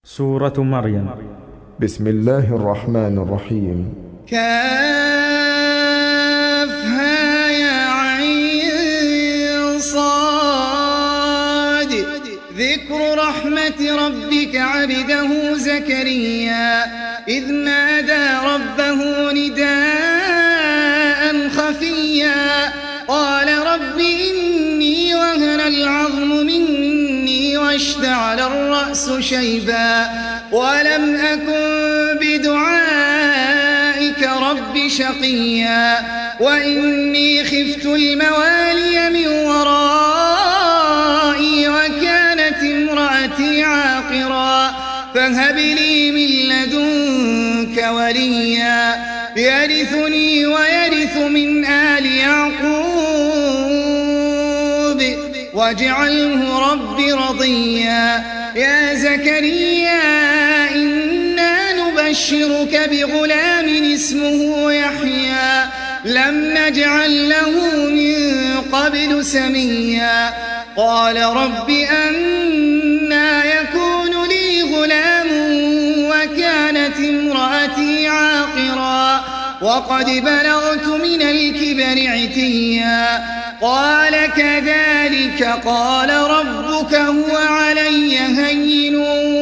سورة مريم. بسم الله الرحمن الرحيم. كافها يا عين صاد. ذكر رحمة ربك عبده زكريا إذ نادى ربه نداء خفيا قال رب إني وهن العظم مني واشتعل الرأس شيبا ولم أكن بدعائك رب شقيا وإني خفت الموالي من ورائي وكانت امرأتي عاقرا فهب لي من لدنك وليا يرثني ويرث من آل يعقوب واجعله رب رضيا يا زكريا إنا نبشرك بغلام اسمه يحيى لم نجعل له من قبل سميا قال رب أنى يكون لي غلام وكانت امرأتي عاقرا وقد بلغت من الكبر عتيا قال كذلك قال ربك هو علي هين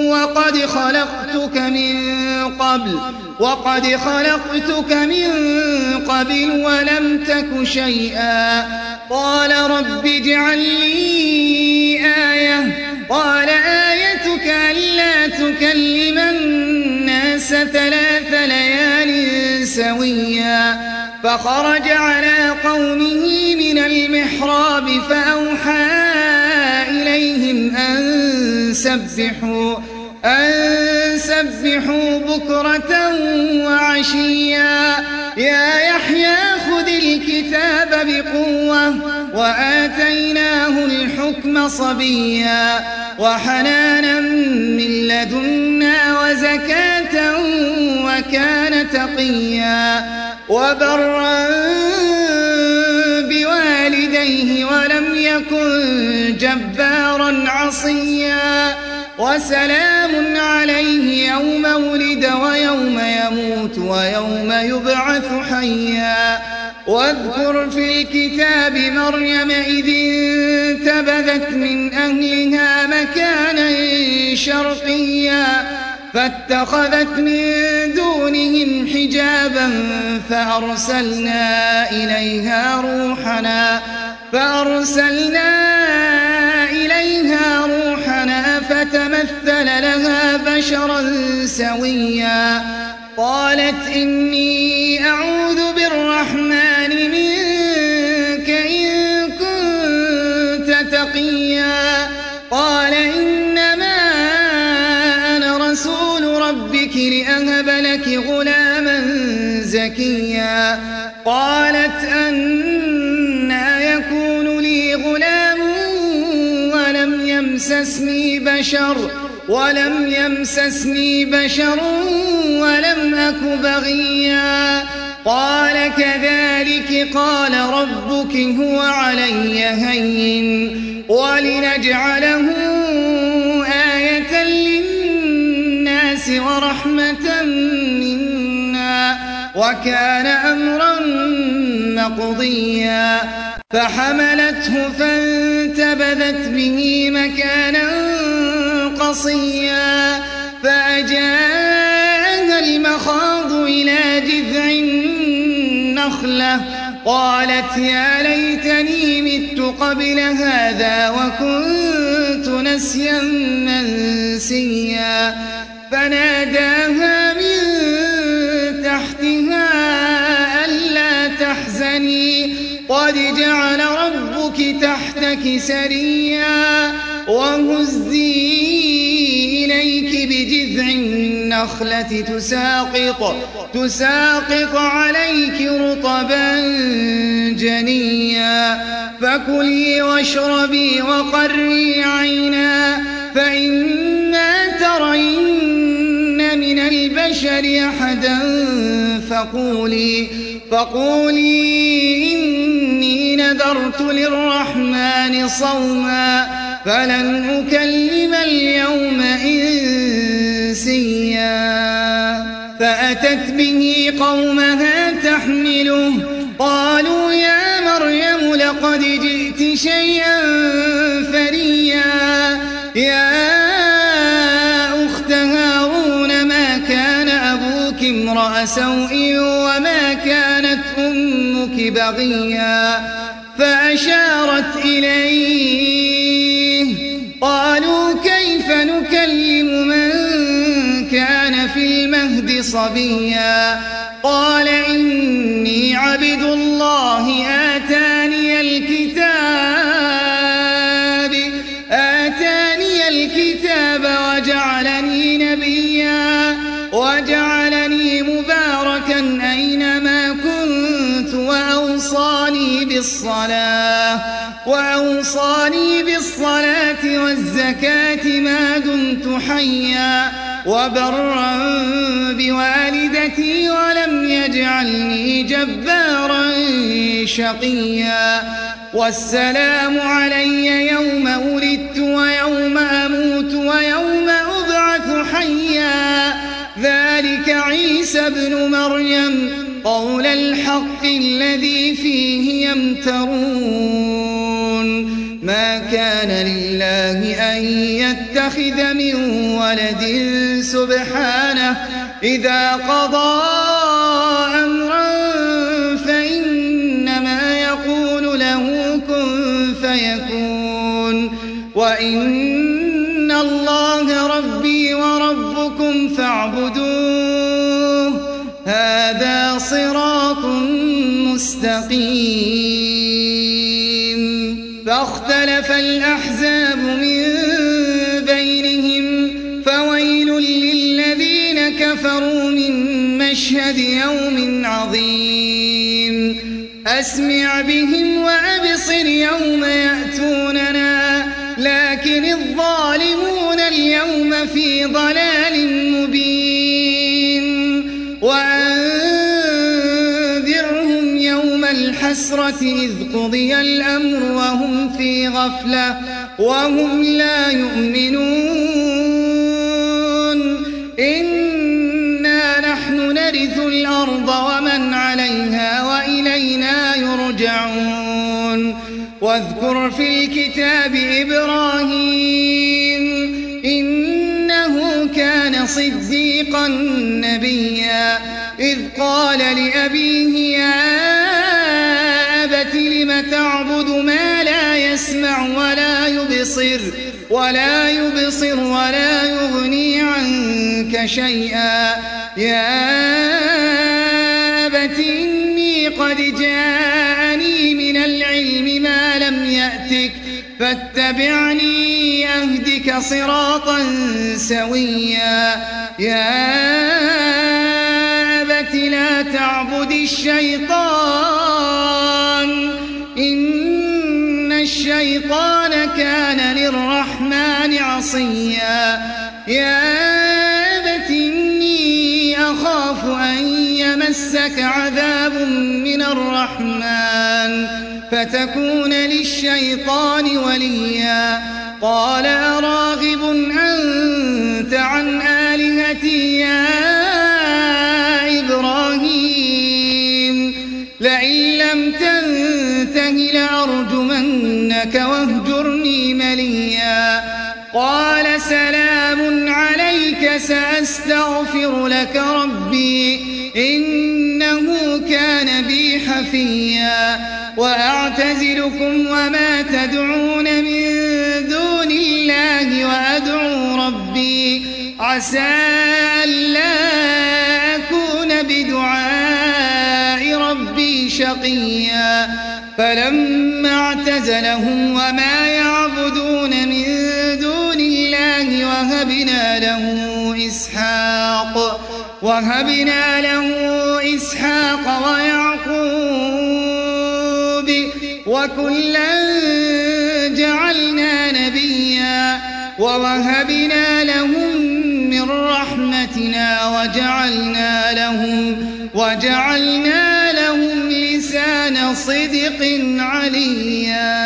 وقد خلقتك من قبل ولم تك شيئا قال رب اجعل لي آية قال آيتك ألا تكلم الناس 3 ليال سويا فخرج على قومه من المحراب فأوحى إليهم أن سبحوا بكرة وعشيا يا يحيى خذ الكتاب بقوة وآتيناه الحكم صبيا وحنانا من لدنا وزكاة وكان تقيا وبرا بوالديه ولم يكن جبارا عصيا وسلام عليه يوم ولد ويوم يموت ويوم يبعث حيا واذكر في الكتاب مريم إذ انتبذت من أهلها مكانا شرقيا فاتخذت من دونهم حجابا فأرسلنا إليها روحنا فتمثل لها بشرا سويا قالت إني أعوذ بالرحمن منك إن كنت تقيا قال إنما أنا رسول ربك لأهب لك غلاما زكيا قالت أنى يكون لي غلام ولم يمسسني بشر ولم أك بغيا قال كذلك قال ربك هو علي هين ولنجعله آية للناس ورحمة منا وكان أمرا مقضيا فحملته فانتبذت به مكانا قصيا فأجاءها المخاض إلى جذع النخلة قالت يا ليتني مت قبل هذا وكنت نسيا منسيا فناداها من تحتها ألا تحزني قد جعل ربك تحتك سريا وهزي إليك بجذع النخلة تساقط عليك رطبا جنيا فكلي واشربي وقري عينا فإما ترين من البشر أحدا فقولي إني نذرت للرحمن صوما فلن أكلم اليوم إنسيا فأتت به قومها تحمله قالوا يا مريم لقد جئت شيئا فريا يا أخت هارون ما كان أبوك امرأ سوء وما كانت أمك بغيا فأشارت إليه قالوا كيف نكلم من كان في المهد صبيا قال إني عبد الله آتاني الكتاب وجعلني نبيا وجعلني مباركا أينما كنت وأوصاني بالصلاة والزكاة ما دمت حيا وبرا بوالدتي ولم يجعلني جبارا شقيا والسلام علي يوم ولدت ويوم أموت ويوم أبعث حيا ذلك عيسى ابن مريم قول الحق الذي فيه يمترون ما كان لله أن يتخذ من ولد سبحانه إذا قضى أمرا فإنما يقول له كن فيكون وإن الله ربي وربكم فاعبدوه هذا صراط مستقيم فاختلف الأحزاب من بينهم فويل للذين كفروا من مشهد يوم عظيم أسمع بهم وأبصر يوم يأتوننا لكن الظالمون اليوم في ضلال مبين وأنذرهم يوم الحسرة إذ قضي الأمر وهم في غفلة وهم لا يؤمنون إنا نحن نرث الأرض ومن عليها وإلينا يرجعون واذكر في الكتاب إبراهيم إنه كان صديقا نبيا إذ قال لأبيه يا أبت لم تعبد ما لا يسمع ولا يبصر ولا يغني عنك شيئا يا أبت إني قد جاءني من العلم ما لم يأتك فاتبعني أهدك صراطا سويا يا أبت لا تعبد الشيطان إن الشيطان كان للرحمن عصيا يا أبت إني أخاف أن يمسك عذاب من الرحمن فتكون للشيطان وليا قال أراغب أنت عن آلهتي يا إبراهيم لئن لم تنته لأرجمنك واهجرني مليا قال سلام عليك سأستغفر لك ربي إنه كان بي حفيا وأعتزلكم وما تدعون من دون الله وأدعو ربي عسى ألا أكون بدعاء ربي شقيا فلما اعتزلهم وما يعبدون من دون الله وهبنا له إسحاق ويعقوب وكلا جعلنا نبيا ووهبنا لهم من رحمتنا وجعلنا لهم لسان صدق عليا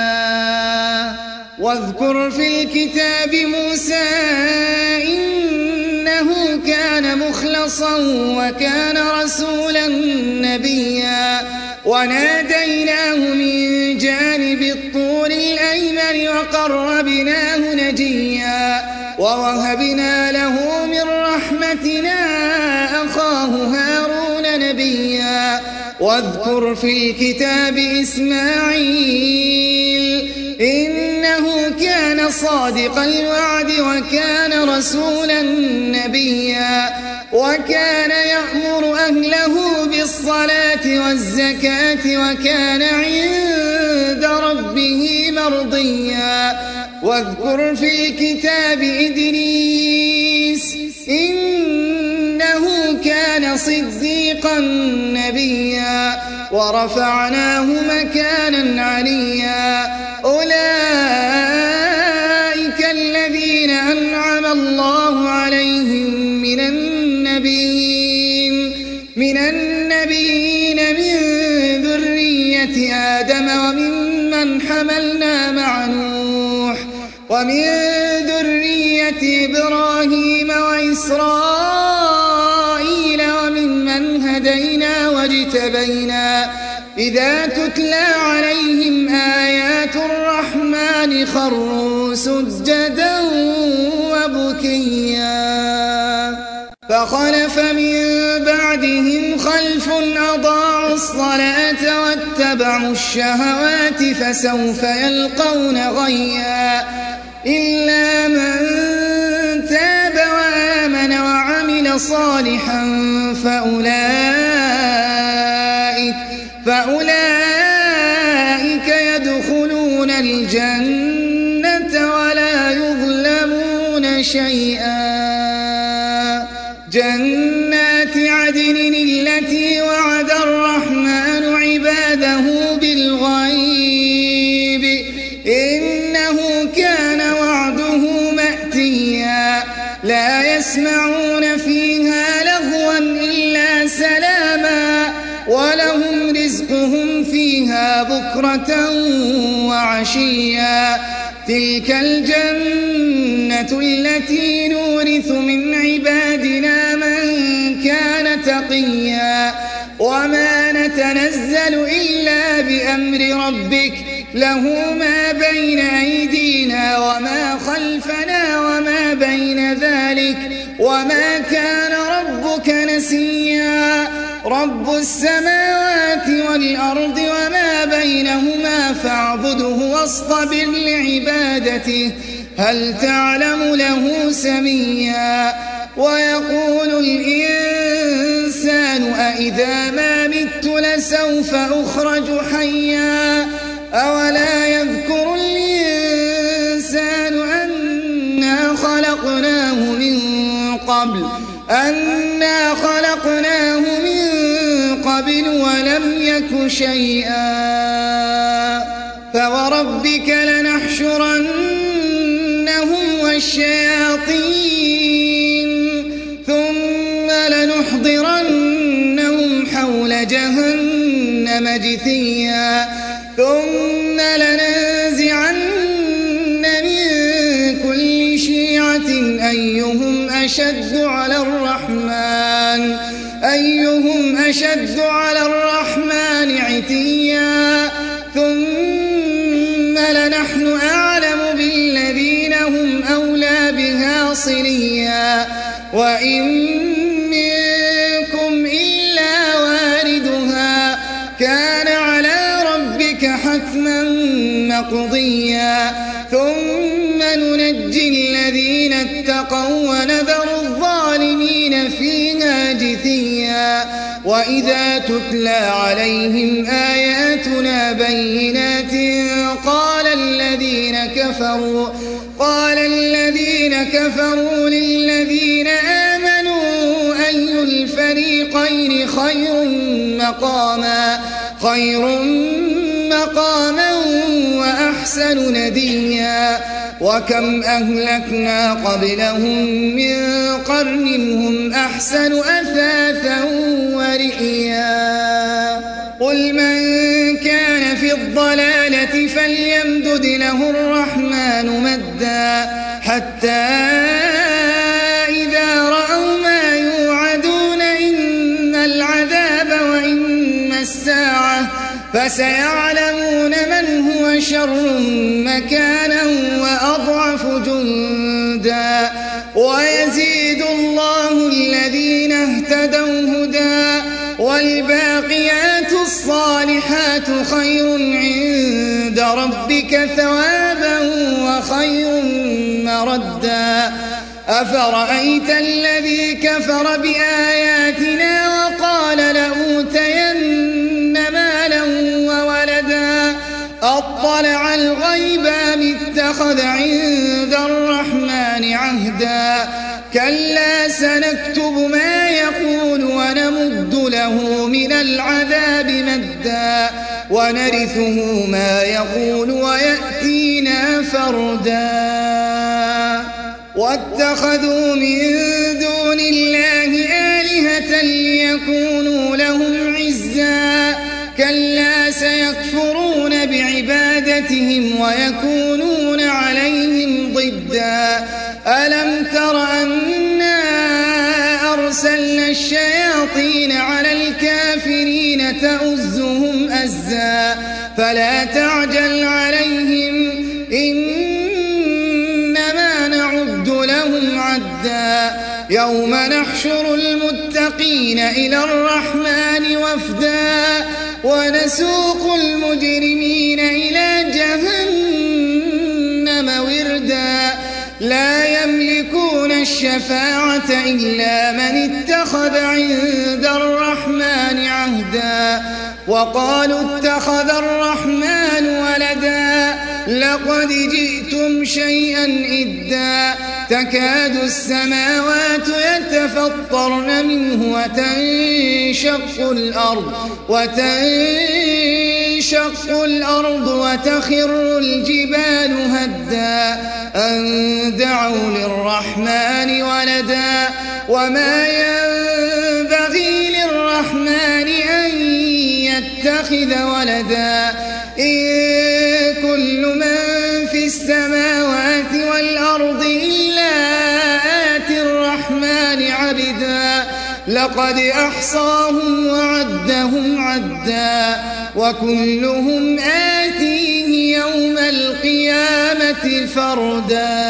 واذكر في الكتاب موسى إنه كان مخلصا وكان رسولا نبيا وناديناه من جانب الطور الأيمن وقربناه نجيا ووهبنا له من رحمتنا أخاه هارون نبيا واذكر في الكتاب إسماعيل إنه كان صادق الوعد وكان رسولا نبيا وكان يأمر أهله بالصلاة والزكاة وكان عند ربه مرضيا واذكر في الكتاب إدريس إنه كان صديقا نبيا ورفعناه مكانا عليا أولئك الذين أنعم الله عليهم من النبيين من ذرية آدم وممن حملنا مع نوح ومن ذرية إبراهيم وإسرائيل وممن هدينا واجتبينا إذا تتلى عليهم آيات الرحمن خروا سجدا وبكيا فخلف من بعدهم خلف أضاعوا الصلاة واتبعوا الشهوات فسوف يلقون غيا إلا من تاب وآمن وعمل صالحا فأولئك يدخلون الجنة ولا يظلمون شيئا جنات عدن التي وعد الرحمن عباده بالغيب إنه كان وعده مأتيا لا يسمعون فيها لغوا إلا سلاما ولهم رزقهم فيها بكرة وعشيا تلك الجنة التي نورث من عبادنا من كان تقيا وما نتنزل إلا بأمر ربك له ما بين أيدينا وما خلفنا وما بين ذلك وما كان ربك نسيا رب السماوات والأرض وما بينهما فاعبده واصطبر لعبادته هل تعلم له سميا ويقول الإنسان أإذا ما مت لسوف أخرج حيا أولا يذكر الإنسان أنا خلقناه من قبل ولم يك شيئا فوربك لنحشرنهم والشياطين ثم لنحضرنهم حول جهنم جثيا ثم لننزعن من كل شيعة أيهم أشد على الرحمن عتيا ثم لنحن أعلم بالذين هم أولى بها صليا وإن منكم إلا واردها كان على ربك حتما مقضيا ثم ننجي الذين اتقوا ونذر الظالمين فيها جثيا وإذا تتلى عليهم آياتنا بينات قال الذين كفروا للذين آمنوا أي الفريقين خير مقاما وأحسن نديا وكم أهلكنا قبلهم من قرن هم أحسن أثاثا ورئيا قل من كان في الضلالة فليمدد له الرحمن مدا حتى إذا رأوا ما فسيعلمون من هو شر مكانا وأضعف جندا ويزيد الله الذين اهتدوا هدى والباقيات الصالحات خير عند ربك ثوابا وخير مردا أفرأيت الذي كفر بآياتنا وقال لأوتين مالا وولدا أطلع الغيب أم اتخذ عند الرحمن عهدا كلا سنكتب ما يقول ونمد له من العذاب مدا ونرثه ما يقول ويأتينا فردا واتخذوا من دون الله آلهة ليكونوا لهم عزا كلا سيكفرون بعبادتهم ويكونون عليهم ضدا ألم تر أنا أرسلنا الشياطين على الكافرين تؤزهم أزا فلا تعجل عليهم إنما نعد لهم عدا يوم نحشر المتقين إلى الرحمن وفدا ونسوق المجرمين إلى جهنم وردا لا يملكون الشفاعة إلا من اتخذ عند الرحمن عهدا وقالوا اتخذ الرحمن ولدا لقد جئتم شيئا إدا تكاد السماوات يتفطرن منه وتنشق الأرض وتخر الجبال هدا أن دعوا للرحمن ولدا وما ينبغي للرحمن أن يتخذ ولدا إن كل من في السماوات والأرض إلا آتي الرحمن عبدا لقد أحصاهم وعدهم عدا وكلهم آتيه يوم القيامة فردا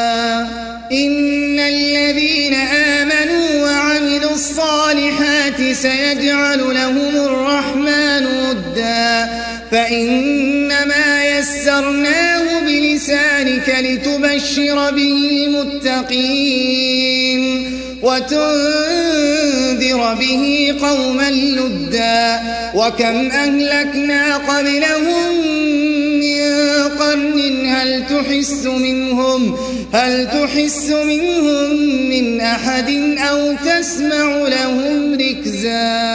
إن الذين آمنوا وعملوا الصالحات سيجعل لهم الرحمن ودا فإنما يسرناه بلسانك لتبشر به المتقين وتنذر به قوما لدا وكم أهلكنا قبلهم من قرن هل تحس منهم من أحد أو تسمع لهم ركزا